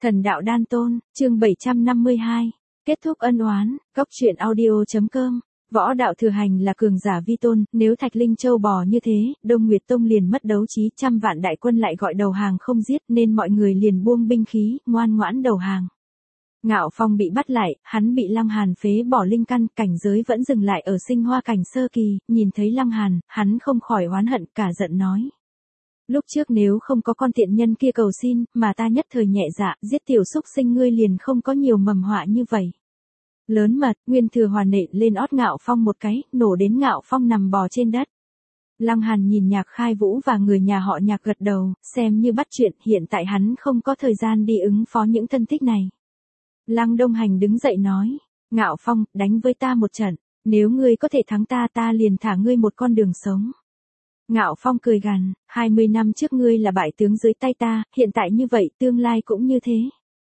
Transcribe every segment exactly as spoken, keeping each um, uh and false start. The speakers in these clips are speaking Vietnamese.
Thần đạo đan tôn, chương bảy trăm năm mươi hai. Kết thúc ân oán, góc truyện audio.com. Võ đạo thừa hành là cường giả vi tôn, nếu Thạch Linh Châu bò như thế, Đông Nguyệt Tông liền mất đấu trí, trăm vạn đại quân lại gọi đầu hàng không giết, nên mọi người liền buông binh khí, ngoan ngoãn đầu hàng. Ngạo Phong bị bắt lại, hắn bị Lăng Hàn phế bỏ linh căn, cảnh giới vẫn dừng lại ở sinh hoa cảnh sơ kỳ, nhìn thấy Lăng Hàn, hắn không khỏi oán hận, cả giận nói. Lúc trước nếu không có con tiện nhân kia cầu xin, mà ta nhất thời nhẹ dạ, giết tiểu súc sinh ngươi liền không có nhiều mầm họa như vậy. Lớn mật, Nguyên Thừa Hòa nện lên ót Ngạo Phong một cái, nổ đến Ngạo Phong nằm bò trên đất. Lăng Hàn nhìn Nhạc Khai Vũ và người nhà họ Nhạc gật đầu, xem như bắt chuyện, hiện tại hắn không có thời gian đi ứng phó những thân thích này. Lăng Đông Hành đứng dậy nói, Ngạo Phong, đánh với ta một trận, nếu ngươi có thể thắng ta ta liền thả ngươi một con đường sống. Ngạo Phong cười gằn, hai mươi năm trước ngươi là bại tướng dưới tay ta, hiện tại như vậy, tương lai cũng như thế.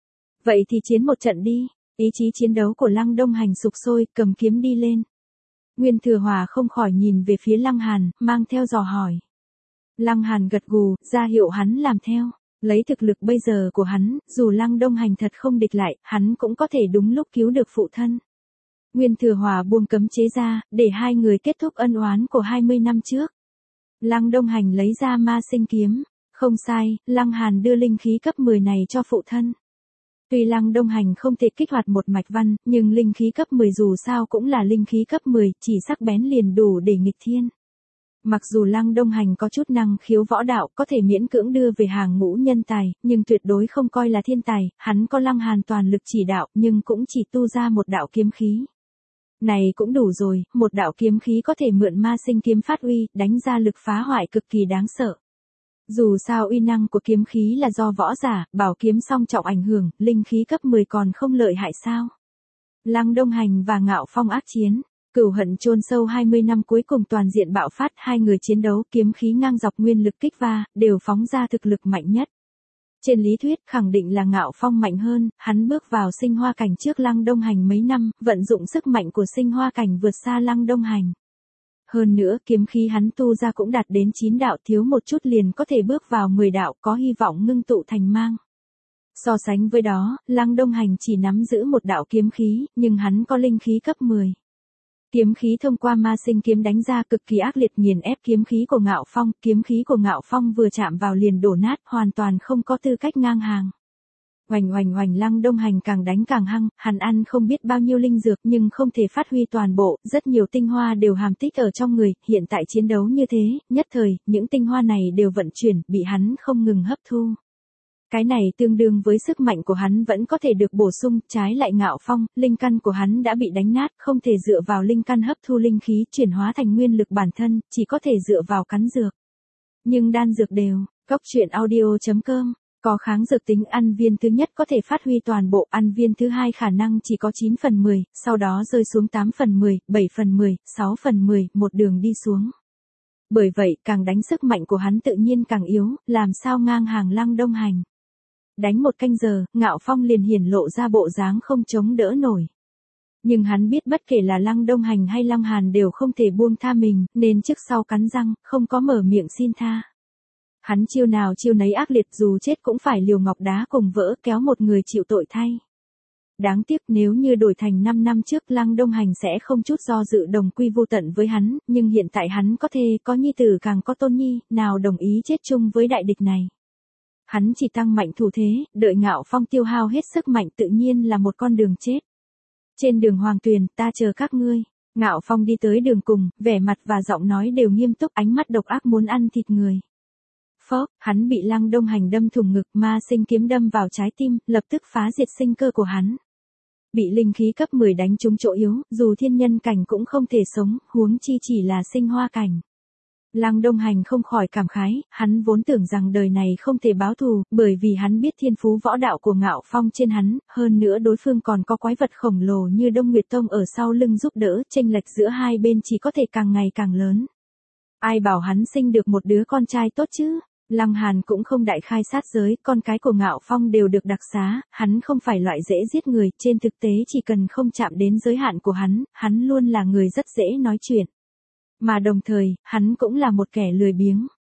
Vậy thì chiến một trận đi, ý chí chiến đấu của Lăng Đông Hành sục sôi, cầm kiếm đi lên. Nguyên Thừa Hòa không khỏi nhìn về phía Lăng Hàn, mang theo dò hỏi. Lăng Hàn gật gù, ra hiệu hắn làm theo, lấy thực lực bây giờ của hắn, dù Lăng Đông Hành thật không địch lại, hắn cũng có thể đúng lúc cứu được phụ thân. Nguyên Thừa Hòa buông cấm chế ra, để hai người kết thúc ân oán của hai mươi năm trước. Lăng Đông Hành lấy ra ma sinh kiếm, không sai, Lăng Hàn đưa linh khí cấp mười này cho phụ thân. Tuy Lăng Đông Hành không thể kích hoạt một mạch văn, nhưng linh khí cấp mười dù sao cũng là linh khí cấp mười, chỉ sắc bén liền đủ để nghịch thiên. Mặc dù Lăng Đông Hành có chút năng khiếu võ đạo, có thể miễn cưỡng đưa về hàng ngũ nhân tài, nhưng tuyệt đối không coi là thiên tài, hắn có Lăng Hàn toàn lực chỉ đạo, nhưng cũng chỉ tu ra một đạo kiếm khí. Này cũng đủ rồi, một đạo kiếm khí có thể mượn ma sinh kiếm phát uy, đánh ra lực phá hoại cực kỳ đáng sợ. Dù sao uy năng của kiếm khí là do võ giả, bảo kiếm song trọng ảnh hưởng, linh khí cấp mười còn không lợi hại sao. Lăng Đông Hành và Ngạo Phong ác chiến, cửu hận chôn sâu hai mươi năm cuối cùng toàn diện bạo phát, hai người chiến đấu kiếm khí ngang dọc nguyên lực kích va, đều phóng ra thực lực mạnh nhất. Trên lý thuyết khẳng định là Ngạo Phong mạnh hơn, hắn bước vào sinh hoa cảnh trước Lăng Đông Hành mấy năm, vận dụng sức mạnh của sinh hoa cảnh vượt xa Lăng Đông Hành. Hơn nữa kiếm khí hắn tu ra cũng đạt đến chín đạo, thiếu một chút liền có thể bước vào mười đạo, có hy vọng ngưng tụ thành mang. So sánh với đó, Lăng Đông Hành chỉ nắm giữ một đạo kiếm khí, nhưng hắn có linh khí cấp mười. Kiếm khí thông qua ma sinh kiếm đánh ra cực kỳ ác liệt nghiền ép kiếm khí của Ngạo Phong, kiếm khí của Ngạo Phong vừa chạm vào liền đổ nát, hoàn toàn không có tư cách ngang hàng. Oành oành oành Lăng Đông Hành càng đánh càng hăng, hắn ăn không biết bao nhiêu linh dược nhưng không thể phát huy toàn bộ, rất nhiều tinh hoa đều hàm tích ở trong người, hiện tại chiến đấu như thế, nhất thời, những tinh hoa này đều vận chuyển, bị hắn không ngừng hấp thu. Cái này tương đương với sức mạnh của hắn vẫn có thể được bổ sung, trái lại Ngạo Phong, linh căn của hắn đã bị đánh nát, không thể dựa vào linh căn hấp thu linh khí chuyển hóa thành nguyên lực bản thân, chỉ có thể dựa vào cắn dược. Nhưng đan dược đều, góc truyện audio.com, có kháng dược tính, ăn viên thứ nhất có thể phát huy toàn bộ, ăn viên thứ hai khả năng chỉ có chín phần mười, sau đó rơi xuống tám phần mười, bảy phần mười, sáu phần mười, một đường đi xuống. Bởi vậy, càng đánh sức mạnh của hắn tự nhiên càng yếu, làm sao ngang hàng Lăng Đông Hành. Đánh một canh giờ, Ngạo Phong liền hiển lộ ra bộ dáng không chống đỡ nổi. Nhưng hắn biết bất kể là Lăng Đông Hành hay Lăng Hàn đều không thể buông tha mình, nên trước sau cắn răng, không có mở miệng xin tha. Hắn chiêu nào chiêu nấy ác liệt, dù chết cũng phải liều ngọc đá cùng vỡ, kéo một người chịu tội thay. Đáng tiếc nếu như đổi thành năm năm trước Lăng Đông Hành sẽ không chút do dự đồng quy vô tận với hắn, nhưng hiện tại hắn có thê, có nhi tử càng có tôn nhi, nào đồng ý chết chung với đại địch này. Hắn chỉ tăng mạnh thủ thế, đợi Ngạo Phong tiêu hao hết sức mạnh tự nhiên là một con đường chết. Trên đường Hoàng Tuyền, ta chờ các ngươi. Ngạo Phong đi tới đường cùng, vẻ mặt và giọng nói đều nghiêm túc, ánh mắt độc ác muốn ăn thịt người. Phốc, hắn bị Lăng Đông Hành đâm thủng ngực, ma sinh kiếm đâm vào trái tim, lập tức phá diệt sinh cơ của hắn. Bị linh khí cấp mười đánh trúng chỗ yếu, dù thiên nhân cảnh cũng không thể sống, huống chi chỉ là sinh hoa cảnh. Lăng Đông Hành không khỏi cảm khái, hắn vốn tưởng rằng đời này không thể báo thù, bởi vì hắn biết thiên phú võ đạo của Ngạo Phong trên hắn, hơn nữa đối phương còn có quái vật khổng lồ như Đông Nguyệt Tông ở sau lưng giúp đỡ, chênh lệch giữa hai bên chỉ có thể càng ngày càng lớn. Ai bảo hắn sinh được một đứa con trai tốt chứ? Lăng Hàn cũng không đại khai sát giới, con cái của Ngạo Phong đều được đặc xá, hắn không phải loại dễ giết người, trên thực tế chỉ cần không chạm đến giới hạn của hắn, hắn luôn là người rất dễ nói chuyện. Mà đồng thời, hắn cũng là một kẻ lười biếng.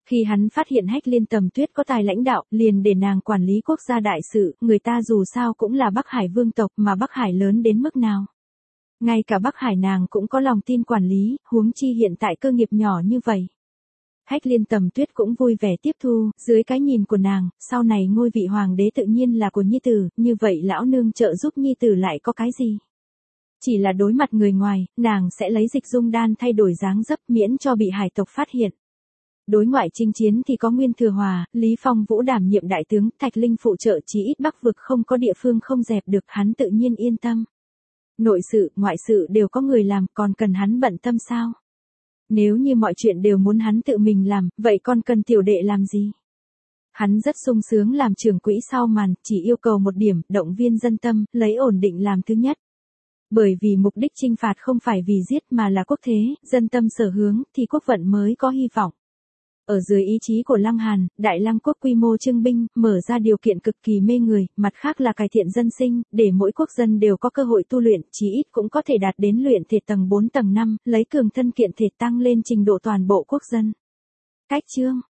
Khi hắn phát hiện Hách Liên Tầm Tuyết có tài lãnh đạo, liền để nàng quản lý quốc gia đại sự, người ta dù sao cũng là Bắc Hải vương tộc mà Bắc Hải lớn đến mức nào. Ngay cả Bắc Hải nàng cũng có lòng tin quản lý, huống chi hiện tại cơ nghiệp nhỏ như vậy. Hách Liên Tầm Tuyết cũng vui vẻ tiếp thu, dưới cái nhìn của nàng, sau này ngôi vị hoàng đế tự nhiên là của nhi tử, như vậy lão nương trợ giúp nhi tử lại có cái gì? Chỉ là đối mặt người ngoài, nàng sẽ lấy dịch dung đan thay đổi dáng dấp miễn cho bị hải tộc phát hiện. Đối ngoại chinh chiến thì có Nguyên Thừa Hòa, Lý Phong Vũ đảm nhiệm đại tướng, Thạch Linh phụ trợ, chí ít Bắc vực không có địa phương không dẹp được, hắn tự nhiên yên tâm. Nội sự, ngoại sự đều có người làm, còn cần hắn bận tâm sao? Nếu như mọi chuyện đều muốn hắn tự mình làm, vậy còn cần tiểu đệ làm gì? Hắn rất sung sướng làm trưởng quỹ sau màn, chỉ yêu cầu một điểm, động viên dân tâm, lấy ổn định làm thứ nhất. Bởi vì mục đích chinh phạt không phải vì giết mà là quốc thế, dân tâm sở hướng, thì quốc vận mới có hy vọng. Ở dưới ý chí của Lăng Hàn, Đại Lăng quốc quy mô trưng binh, mở ra điều kiện cực kỳ mê người, mặt khác là cải thiện dân sinh, để mỗi quốc dân đều có cơ hội tu luyện, chí ít cũng có thể đạt đến luyện thể tầng bốn tầng năm, lấy cường thân kiện thể tăng lên trình độ toàn bộ quốc dân. Cách chương